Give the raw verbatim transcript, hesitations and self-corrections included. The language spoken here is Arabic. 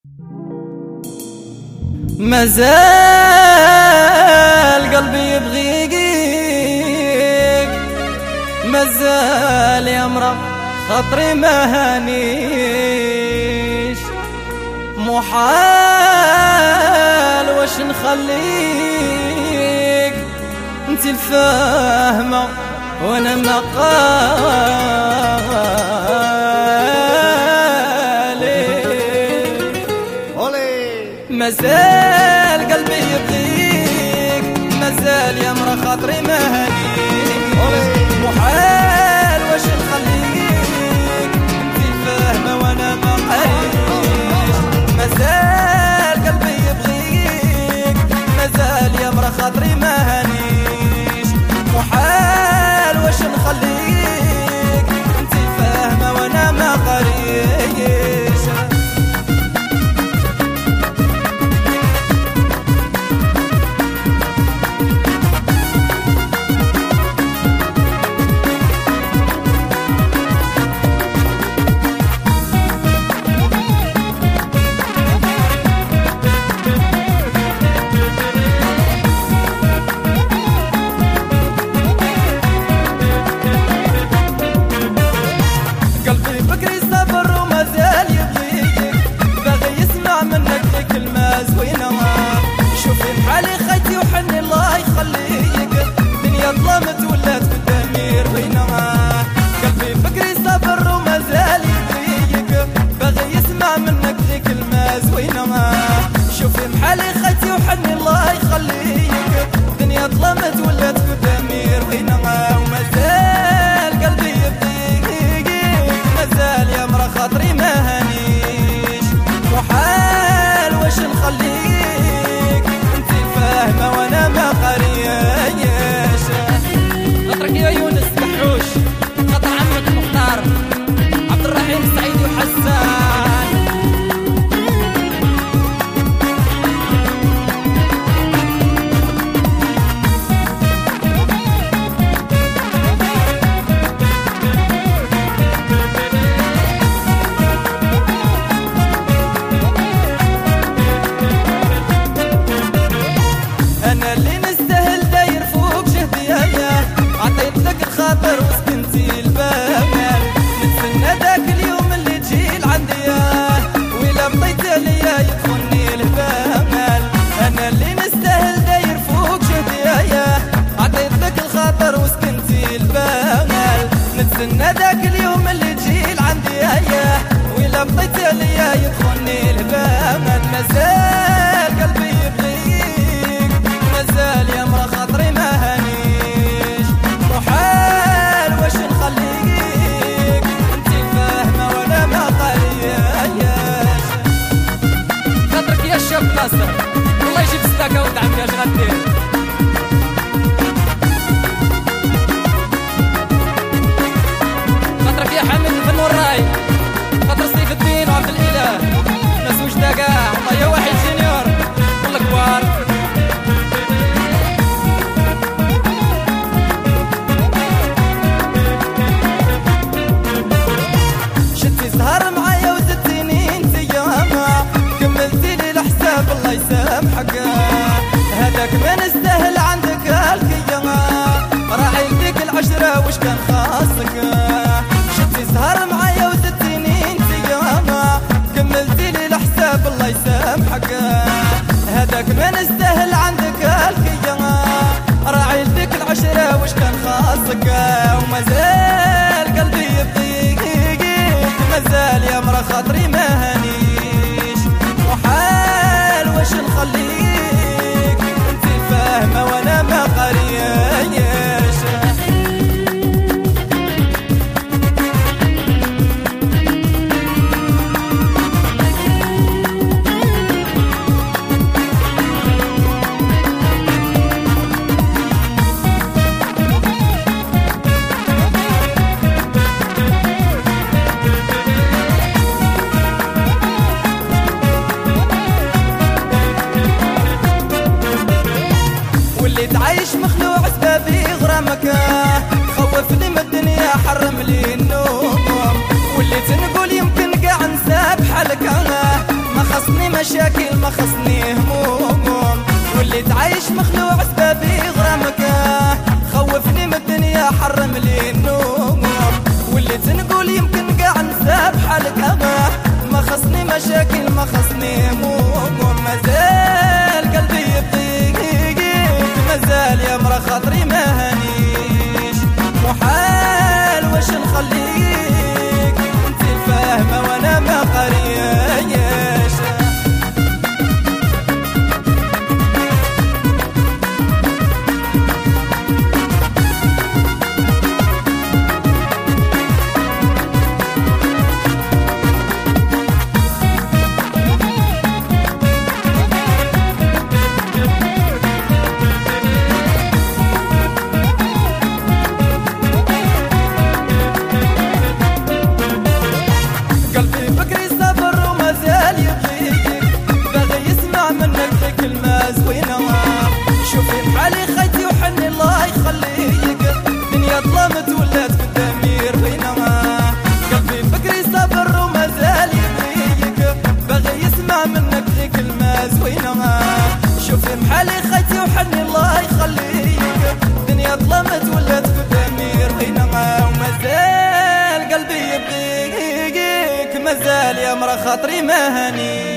مازال قلبي يبغيك، مازال يا مرا خاطري ما هانيش، محال واش نخليك انتي الفاهمة وانا ما قالي. مازال قلبي يبغيك، مازال يا مرا خاطري ما هانيك، محال واش نخليك انتي الفاهمة وانا ما قاليش. مازال قلبي يبغيك، مازال يا مرا خاطري ما هانيش، محال واش نخليك انتي الفاهمة وانا ما قاليش. ظلمت ولات قدامي روينة، قلبي بكري صبر ومازال يبغيك، باغي يسمع منك ذي كلمة زوينة. شوفي بحالي خيتي وحني الله يخليك، الدنيا ظلمت ولات قدامي روينة، ومازال قلبي يبغيك، مازال يا مرا خاطري ما هانيش، محال واش نخليك انتي الفاهمة وانا ما قارياش. خاطرك يا يونس محوش، خاطر عمك مختار عبد الرحيم السعيدي وحسان. انا اللي نستاهل داير فوق جهدي، عطيتك الخاطر وسكنتي البامل، نتسنى داك اليوم اللي تجي لعندي، وإلا بطيت عليا يدخلني البامل. أنا اللي نستاهل داير فوق جهدي، عطيتك الخاطر وسكنتي البامل، نتسنى داك اليوم اللي تجي لعندي، وإلا بطيت عليا يدخلني البامل. مازال قلبي يبغيك، مازال يا مرا خاطري ما هانيش، محال واش نخليك انتي الفاهمة وانا ما قالياش. خاطرك يا الشاب ناصر والله يجيب ستاكا ودعم يا شغدير. خاطرك يا حمد الفن والراي، خاطر سيف الدين وعبد الاله، ناس وجدا كاع والله يا واحد سينيور والله كبار. سهر معايا وزدتيني انت ياما، كملتي لي الحساب الله يسامحك، هذاك ما نستاهل عندك الكيما، راعي لديك العشرة وش كان خاصك. شتي سهر معايا وزدتيني انت ياما، كملتي لي الحساب الله يسامحك، هذاك ما نستاهل عندك الكيما، راعي لديك العشرة وش كان خاصك. ومازال قلبي يبغيك، مازال يا مرا خاطري ما هانيش، محال واش نخليك انتي الفاهمة وانا ما قارياش. تعيش مخلوع سبابي غرامك، خوفني من الدنيا حرم لي النوم، واللي تنقول يمكن قاع نساب حالك، ما خصني مشاكل ما خصني هموم، واللي تعيش مخلوع سبابي غرامك، خوفني من الدنيا حرم لي النوم، واللي تنقول يمكن قاع نساب حالك، ما خصني مشاكل ما خصني هموم. مازال قلبي يبغيك، مازال يا مرا خاطري ما هانيش، محال واش نخليك انت الفاهمة وانا ما قرياش. شوفي بحالي خيتي وحني الله يخليك، دنيا ظلمت ولات بالدمير بينما، قلبي بكري صبر ومازال يبغيك، باغي يسمع منك ذي كلمة زوينة. شوفي بحالي خيتي وحني الله يخليك، دنيا ظلمت ولات بالدمير بينما، ومازال قلبي يبغيك، مازال يا مرا خاطري ما هاني.